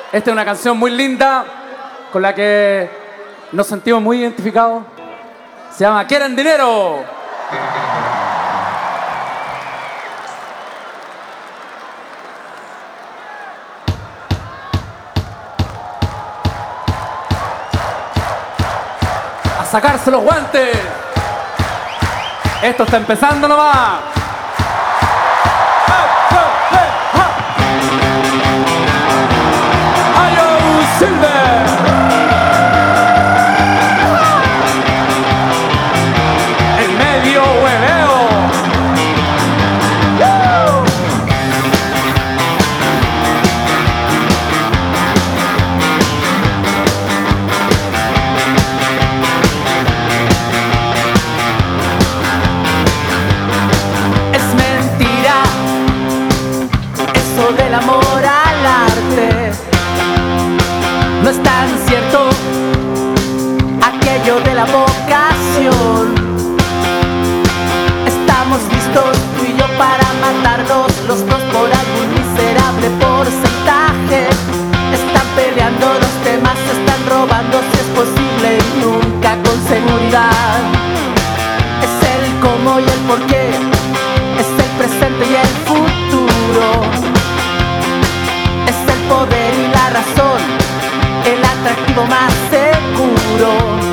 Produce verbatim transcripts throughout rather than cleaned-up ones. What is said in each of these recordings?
Esta es una canción muy linda con la que nos sentimos muy identificados. Se llama ¿Quieren dinero? A sacarse los guantes. Esto está empezando nomás. Del amor al arte, no es tan cierto aquello de la vocación. Estamos listos tú y yo para matarnos los dos por algún miserable porcentaje. Están peleando los temas, se están robando si es posible y nunca con seguridad. Es el cómo y el por qué, es el presente y el futuro. Poder y la razón, el atractivo más seguro.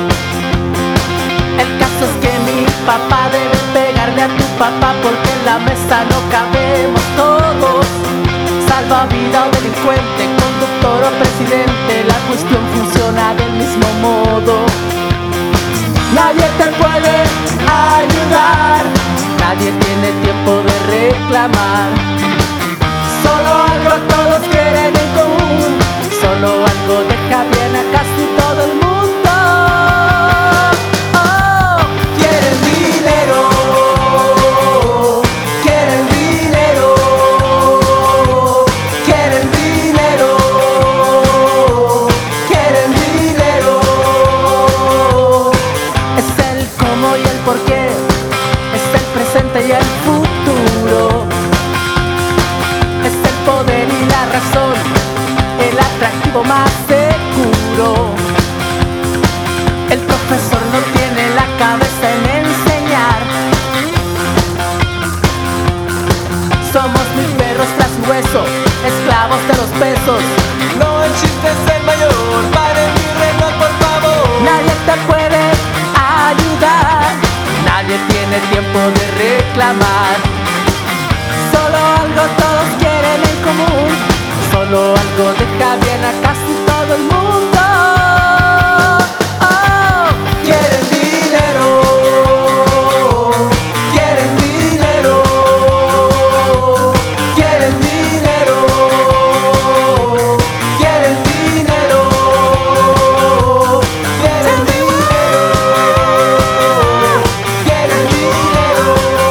El caso es que mi papá debe pegarle a tu papá porque en la mesa no cabemos todos. Salvavidas o delincuente, conductor o presidente, la cuestión funciona del mismo modo. Nadie te puede ayudar, nadie tiene tiempo de reclamar. Solo algo todos quieren en común, solo algo deja bien a casi todo el mundo. Oh, quieren dinero, quieren dinero, quieren dinero, quieren dinero. Es el cómo y el por qué, es el presente y el futuro. Poder y la razón, el atractivo más seguro. El profesor no tiene la cabeza en enseñar. Somos mil perros tras hueso, esclavos de los pesos. No el chiste es el mayor, paren mi reloj por favor. Nadie te puede ayudar, nadie tiene tiempo de reclamar. Solo algo todos quieren en común, solo algo deja bien a casi todo el mundo. Oh, quieren dinero, quieren dinero, quieren dinero, quieren dinero, quieren dinero, quieren dinero.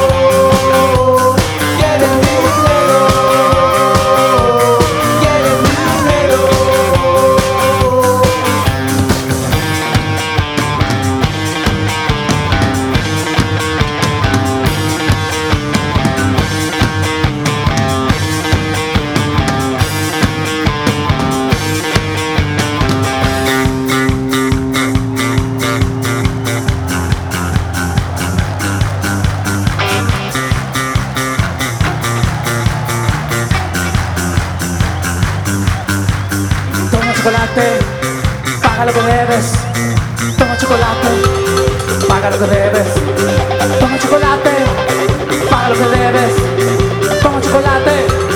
Chocolate, paga lo que debes. Toma chocolate, paga lo que debes. Toma chocolate, paga lo que debes. Toma chocolate.